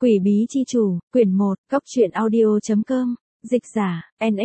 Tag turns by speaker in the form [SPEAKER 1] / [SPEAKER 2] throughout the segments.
[SPEAKER 1] Quỷ bí chi chủ, quyển 1, góc truyện audio.com, dịch giả,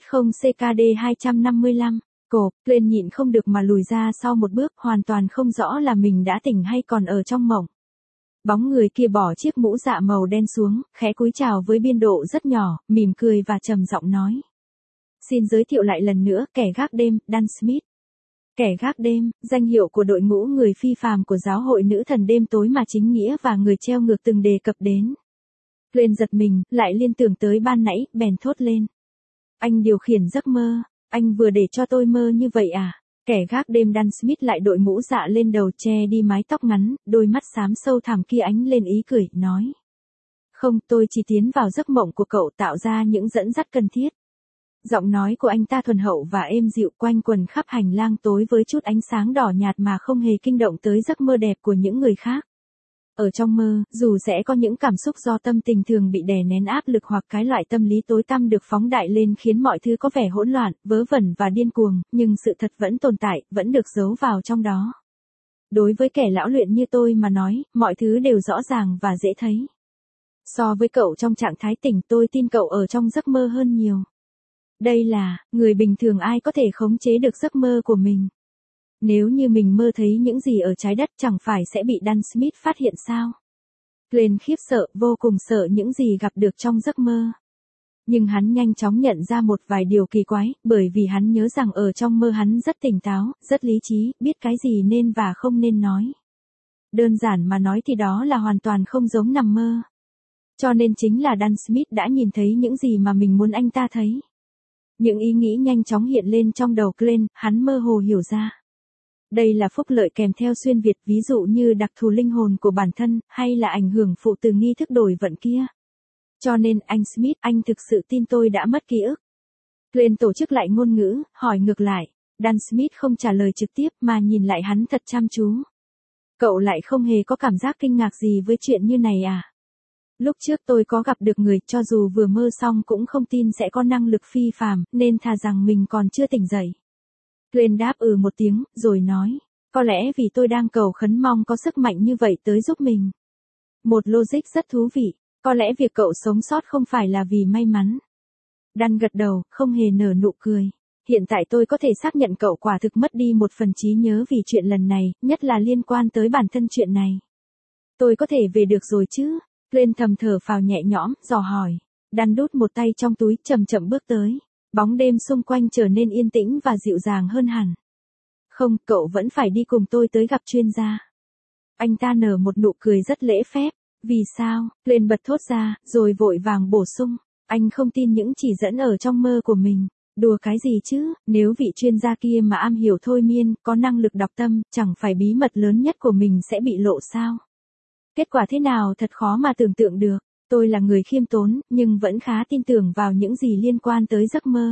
[SPEAKER 1] NS0CKD 255, cộp, lên nhịn không được mà lùi ra sau một bước, hoàn toàn không rõ là mình đã tỉnh hay còn ở trong mộng. Bóng người kia bỏ chiếc mũ dạ màu đen xuống, khẽ cúi chào với biên độ rất nhỏ, mỉm cười và trầm giọng nói. Xin giới thiệu lại lần nữa, kẻ gác đêm, Dan Smith. Kẻ gác đêm, danh hiệu của đội ngũ người phi phàm của giáo hội nữ thần đêm tối mà chính nghĩa và người treo ngược từng đề cập đến. Lên giật mình, lại liên tưởng tới ban nãy, bèn thốt lên. Anh điều khiển giấc mơ, anh vừa để cho tôi mơ như vậy à? Kẻ gác đêm Dan Smith lại đội mũ dạ lên đầu, che đi mái tóc ngắn, đôi mắt xám sâu thẳm kia ánh lên ý cười, nói. Không, tôi chỉ tiến vào giấc mộng của cậu, tạo ra những dẫn dắt cần thiết. Giọng nói của anh ta thuần hậu và êm dịu, quanh quần khắp hành lang tối với chút ánh sáng đỏ nhạt mà không hề kinh động tới giấc mơ đẹp của những người khác. Ở trong mơ, dù sẽ có những cảm xúc do tâm tình thường bị đè nén áp lực hoặc cái loại tâm lý tối tăm được phóng đại lên khiến mọi thứ có vẻ hỗn loạn, vớ vẩn và điên cuồng, nhưng sự thật vẫn tồn tại, vẫn được giấu vào trong đó. Đối với kẻ lão luyện như tôi mà nói, mọi thứ đều rõ ràng và dễ thấy. So với cậu trong trạng thái tỉnh, tôi tin cậu ở trong giấc mơ hơn nhiều. Đây là, người bình thường ai có thể khống chế được giấc mơ của mình. Nếu như mình mơ thấy những gì ở trái đất chẳng phải sẽ bị Dan Smith phát hiện sao? Glenn khiếp sợ, vô cùng sợ những gì gặp được trong giấc mơ. Nhưng hắn nhanh chóng nhận ra một vài điều kỳ quái, bởi vì hắn nhớ rằng ở trong mơ hắn rất tỉnh táo, rất lý trí, biết cái gì nên và không nên nói. Đơn giản mà nói thì đó là hoàn toàn không giống nằm mơ. Cho nên chính là Dan Smith đã nhìn thấy những gì mà mình muốn anh ta thấy. Những ý nghĩ nhanh chóng hiện lên trong đầu Glenn, hắn mơ hồ hiểu ra. Đây là phúc lợi kèm theo xuyên Việt, ví dụ như đặc thù linh hồn của bản thân, hay là ảnh hưởng phụ từ nghi thức đổi vận kia. Cho nên, anh Smith, anh thực sự tin tôi đã mất ký ức. Glenn tổ chức lại ngôn ngữ, hỏi ngược lại. Dan Smith không trả lời trực tiếp mà nhìn lại hắn thật chăm chú. Cậu lại không hề có cảm giác kinh ngạc gì với chuyện như này à? Lúc trước tôi có gặp được người, cho dù vừa mơ xong cũng không tin sẽ có năng lực phi phàm, nên thà rằng mình còn chưa tỉnh dậy. Glenn đáp một tiếng, rồi nói, có lẽ vì tôi đang cầu khấn mong có sức mạnh như vậy tới giúp mình. Một logic rất thú vị, có lẽ việc cậu sống sót không phải là vì may mắn. Dan gật đầu, không hề nở nụ cười. Hiện tại tôi có thể xác nhận cậu quả thực mất đi một phần trí nhớ vì chuyện lần này, nhất là liên quan tới bản thân chuyện này. Tôi có thể về được rồi chứ? Glenn thầm thở phào nhẹ nhõm, dò hỏi. Dan đút một tay trong túi, chậm chậm bước tới. Bóng đêm xung quanh trở nên yên tĩnh và dịu dàng hơn hẳn. Không, cậu vẫn phải đi cùng tôi tới gặp chuyên gia. Anh ta nở một nụ cười rất lễ phép. Vì sao? Glenn bật thốt ra, rồi vội vàng bổ sung. Anh không tin những chỉ dẫn ở trong mơ của mình. Đùa cái gì chứ, nếu vị chuyên gia kia mà am hiểu thôi miên, có năng lực đọc tâm, chẳng phải bí mật lớn nhất của mình sẽ bị lộ sao? Kết quả thế nào thật khó mà tưởng tượng được. Tôi là người khiêm tốn, nhưng vẫn khá tin tưởng vào những gì liên quan tới giấc mơ.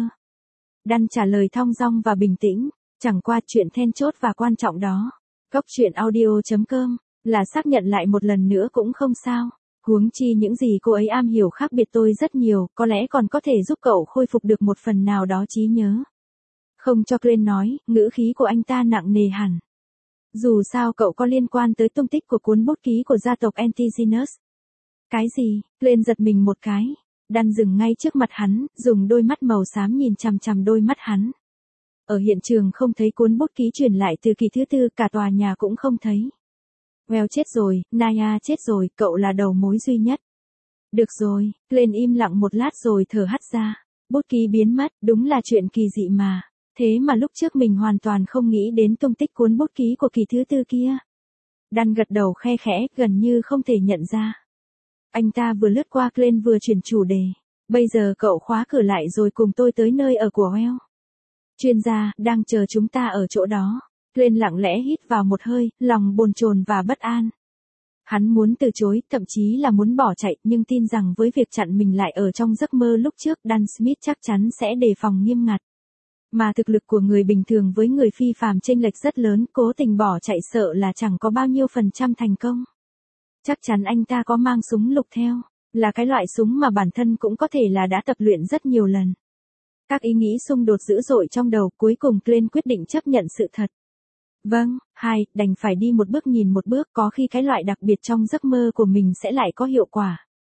[SPEAKER 1] Dan trả lời thong dong và bình tĩnh, chẳng qua chuyện then chốt và quan trọng đó. Góc truyện audio.com, là xác nhận lại một lần nữa cũng không sao. Huống chi những gì cô ấy am hiểu khác biệt tôi rất nhiều, có lẽ còn có thể giúp cậu khôi phục được một phần nào đó trí nhớ. Không cho Glenn nói, ngữ khí của anh ta nặng nề hẳn. Dù sao cậu có liên quan tới tung tích của cuốn bút ký của gia tộc Antigenus. Cái gì? Glenn giật mình một cái. Dan dừng ngay trước mặt hắn, dùng đôi mắt màu xám nhìn chằm chằm đôi mắt hắn. Ở hiện trường không thấy cuốn bút ký truyền lại từ kỳ thứ tư, cả tòa nhà cũng không thấy. Well chết rồi, Naya chết rồi, cậu là đầu mối duy nhất. Được rồi, Glenn im lặng một lát rồi thở hắt ra. Bút ký biến mất, đúng là chuyện kỳ dị mà. Thế mà lúc trước mình hoàn toàn không nghĩ đến tung tích cuốn bút ký của kỳ thứ tư kia. Dan gật đầu khe khẽ, gần như không thể nhận ra. Anh ta vừa lướt qua Glenn vừa chuyển chủ đề. Bây giờ cậu khóa cửa lại rồi cùng tôi tới nơi ở của Well. Chuyên gia, đang chờ chúng ta ở chỗ đó. Glenn lặng lẽ hít vào một hơi, lòng bồn chồn và bất an. Hắn muốn từ chối, thậm chí là muốn bỏ chạy, nhưng tin rằng với việc chặn mình lại ở trong giấc mơ lúc trước, Dan Smith chắc chắn sẽ đề phòng nghiêm ngặt. Mà thực lực của người bình thường với người phi phàm chênh lệch rất lớn, cố tình bỏ chạy sợ là chẳng có bao nhiêu % thành công. Chắc chắn anh ta có mang súng lục theo, là cái loại súng mà bản thân cũng có thể là đã tập luyện rất nhiều lần. Các ý nghĩ xung đột dữ dội trong đầu, cuối cùng Glenn quyết định chấp nhận sự thật. Vâng, đành phải đi một bước nhìn một bước, có khi cái loại đặc biệt trong giấc mơ của mình sẽ lại có hiệu quả.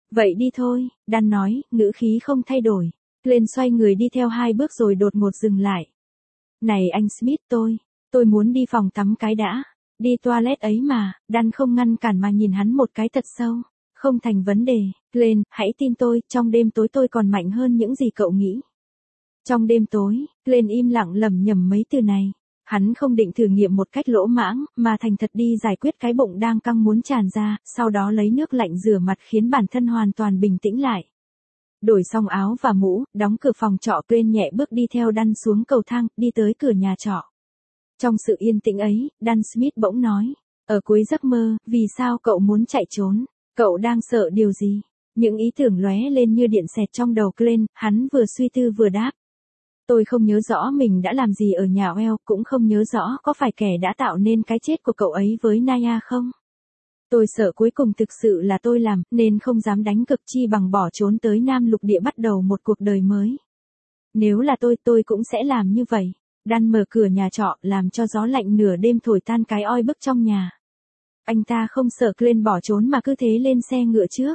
[SPEAKER 1] Vậy đi thôi, Dan nói, ngữ khí không thay đổi. Glenn xoay người đi theo 2 bước rồi đột ngột dừng lại. Này anh Smith, tôi muốn đi phòng tắm cái đã. Đi toilet ấy mà, Dan không ngăn cản mà nhìn hắn một cái thật sâu. Không thành vấn đề, Glenn, hãy tin tôi, trong đêm tối tôi còn mạnh hơn những gì cậu nghĩ. Trong đêm tối, Glenn im lặng lẩm nhẩm mấy từ này. Hắn không định thử nghiệm một cách lỗ mãng, mà thành thật đi giải quyết cái bụng đang căng muốn tràn ra, sau đó lấy nước lạnh rửa mặt khiến bản thân hoàn toàn bình tĩnh lại. Đổi xong áo và mũ, đóng cửa phòng trọ, Glenn nhẹ bước đi theo Dan xuống cầu thang, đi tới cửa nhà trọ. Trong sự yên tĩnh ấy, Dan Smith bỗng nói, ở cuối giấc mơ, vì sao cậu muốn chạy trốn? Cậu đang sợ điều gì? Những ý tưởng lóe lên như điện xẹt trong đầu Glenn, hắn vừa suy tư vừa đáp. Tôi không nhớ rõ mình đã làm gì ở nhà Well, cũng không nhớ rõ có phải kẻ đã tạo nên cái chết của cậu ấy với Naya không? Tôi sợ cuối cùng thực sự là tôi làm, nên không dám đánh cực chi bằng bỏ trốn tới Nam Lục Địa bắt đầu một cuộc đời mới. Nếu là tôi cũng sẽ làm như vậy. Dan mở cửa nhà trọ, làm cho gió lạnh nửa đêm thổi tan cái oi bức trong nhà. Anh ta không sợ Glenn bỏ trốn mà cứ thế lên xe ngựa trước.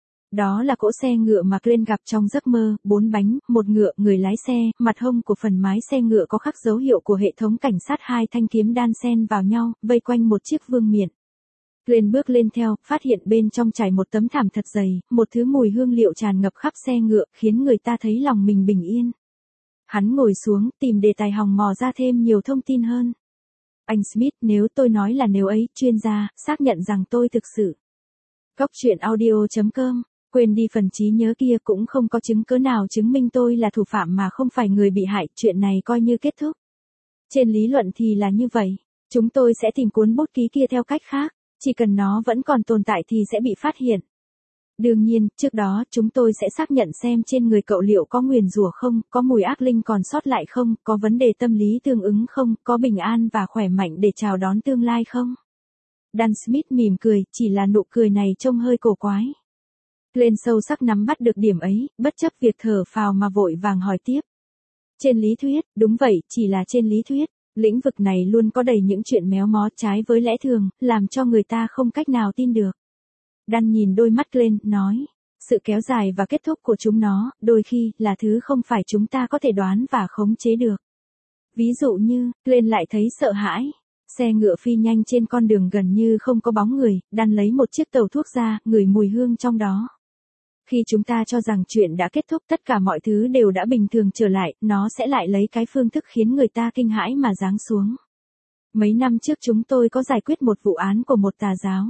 [SPEAKER 1] Đó là cỗ xe ngựa mà Glenn gặp trong giấc mơ, 4 bánh, một ngựa, người lái xe, mặt hông của phần mái xe ngựa có khắc dấu hiệu của hệ thống cảnh sát, 2 thanh kiếm đan xen vào nhau, vây quanh một chiếc vương miện. Glenn bước lên theo, phát hiện bên trong trải một tấm thảm thật dày, một thứ mùi hương liệu tràn ngập khắp xe ngựa, khiến người ta thấy lòng mình bình yên. Hắn ngồi xuống, tìm đề tài hòng mò ra thêm nhiều thông tin hơn. Anh Smith, nếu tôi nói là nếu ấy, chuyên gia, xác nhận rằng tôi thực sự. Cóc truyện audio.com, quên đi phần trí nhớ kia, cũng không có chứng cứ nào chứng minh tôi là thủ phạm mà không phải người bị hại, chuyện này coi như kết thúc. Trên lý luận thì là như vậy, chúng tôi sẽ tìm cuốn bút ký kia theo cách khác, chỉ cần nó vẫn còn tồn tại thì sẽ bị phát hiện. Đương nhiên, trước đó chúng tôi sẽ xác nhận xem trên người cậu liệu có nguyền rủa không, có mùi ác linh còn sót lại không, có vấn đề tâm lý tương ứng không, có bình an và khỏe mạnh để chào đón tương lai không. Dan Smith mỉm cười, chỉ là nụ cười này trông hơi cổ quái. Glenn sâu sắc nắm bắt được điểm ấy, bất chấp việc thở phào mà vội vàng hỏi tiếp. Trên lý thuyết, đúng vậy, chỉ là trên lý thuyết, lĩnh vực này luôn có đầy những chuyện méo mó trái với lẽ thường, làm cho người ta không cách nào tin được. Dan nhìn đôi mắt Glenn, nói, sự kéo dài và kết thúc của chúng nó, đôi khi, là thứ không phải chúng ta có thể đoán và khống chế được. Ví dụ như, Glenn lại thấy sợ hãi. Xe ngựa phi nhanh trên con đường gần như không có bóng người, Dan lấy một chiếc tàu thuốc ra, ngửi mùi hương trong đó. Khi chúng ta cho rằng chuyện đã kết thúc, tất cả mọi thứ đều đã bình thường trở lại, nó sẽ lại lấy cái phương thức khiến người ta kinh hãi mà giáng xuống. Mấy năm trước chúng tôi có giải quyết một vụ án của một tà giáo.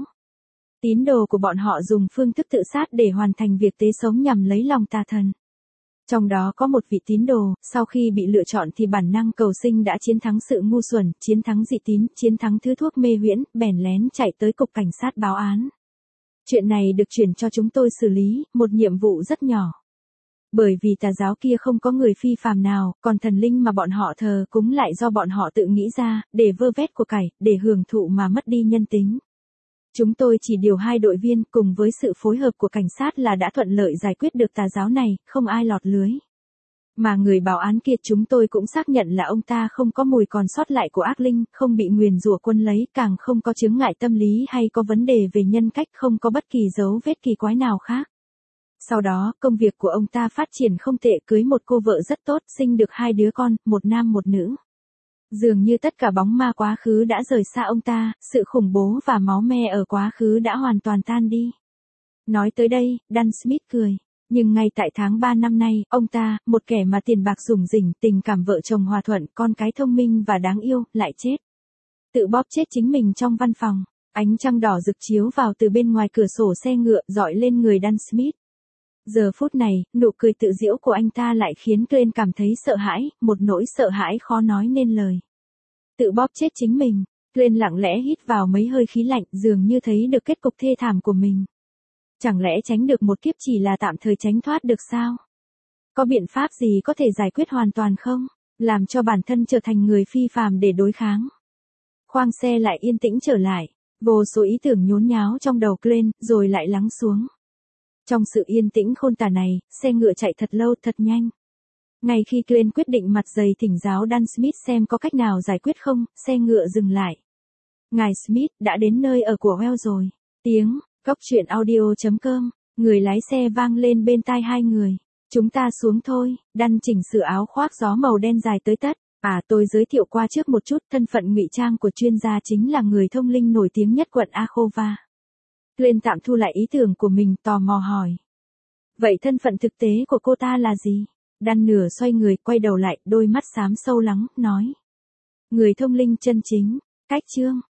[SPEAKER 1] Tín đồ của bọn họ dùng phương thức tự sát để hoàn thành việc tế sống nhằm lấy lòng tà thần. Trong đó có một vị tín đồ, sau khi bị lựa chọn thì bản năng cầu sinh đã chiến thắng sự ngu xuẩn, chiến thắng dị tín, chiến thắng thứ thuốc mê huyễn, bèn lén chạy tới cục cảnh sát báo án. Chuyện này được chuyển cho chúng tôi xử lý, một nhiệm vụ rất nhỏ. Bởi vì tà giáo kia không có người phi phàm nào, còn thần linh mà bọn họ thờ cúng lại do bọn họ tự nghĩ ra, để vơ vét của cải, để hưởng thụ mà mất đi nhân tính. Chúng tôi chỉ điều 2 đội viên, cùng với sự phối hợp của cảnh sát là đã thuận lợi giải quyết được tà giáo này, không ai lọt lưới. Mà người báo án kia chúng tôi cũng xác nhận là ông ta không có mùi còn sót lại của ác linh, không bị nguyền rủa quân lấy, càng không có chướng ngại tâm lý hay có vấn đề về nhân cách, không có bất kỳ dấu vết kỳ quái nào khác. Sau đó, công việc của ông ta phát triển không tệ, cưới một cô vợ rất tốt, sinh được 2 đứa con, một nam một nữ. Dường như tất cả bóng ma quá khứ đã rời xa ông ta, sự khủng bố và máu me ở quá khứ đã hoàn toàn tan đi. Nói tới đây, Dan Smith cười. Nhưng ngay tại tháng 3 năm nay, ông ta, một kẻ mà tiền bạc rủng rỉnh, tình cảm vợ chồng hòa thuận, con cái thông minh và đáng yêu, lại chết. Tự bóp chết chính mình trong văn phòng. Ánh trăng đỏ rực chiếu vào từ bên ngoài cửa sổ xe ngựa, dọi lên người Dan Smith. Giờ phút này, nụ cười tự giễu của anh ta lại khiến Glenn cảm thấy sợ hãi, một nỗi sợ hãi khó nói nên lời. Tự bóp chết chính mình. Glenn lặng lẽ hít vào mấy hơi khí lạnh, dường như thấy được kết cục thê thảm của mình. Chẳng lẽ tránh được một kiếp chỉ là tạm thời tránh thoát được sao? Có biện pháp gì có thể giải quyết hoàn toàn không? Làm cho bản thân trở thành người phi phàm để đối kháng. Khoang xe lại yên tĩnh trở lại. Vô số ý tưởng nhốn nháo trong đầu Glenn, rồi lại lắng xuống. Trong sự yên tĩnh khôn tả này, xe ngựa chạy thật lâu, thật nhanh. Ngay khi Glenn quyết định mặt dày thỉnh giáo Dan Smith xem có cách nào giải quyết không, xe ngựa dừng lại. Ngài Smith đã đến nơi ở của Well rồi. Tiếng, cóc truyện audio.com Người lái xe vang lên bên tai hai người. Chúng ta xuống thôi, Đan chỉnh sửa áo khoác gió màu đen dài tới tất. Tôi giới thiệu qua trước một chút, thân phận ngụy trang của chuyên gia chính là người thông linh nổi tiếng nhất quận Akhova. Glenn tạm thu lại ý tưởng của mình, tò mò hỏi. Vậy thân phận thực tế của cô ta là gì? Đan nửa xoay người, quay đầu lại, đôi mắt xám sâu lắng, nói. Người thông linh chân chính. Cách chương.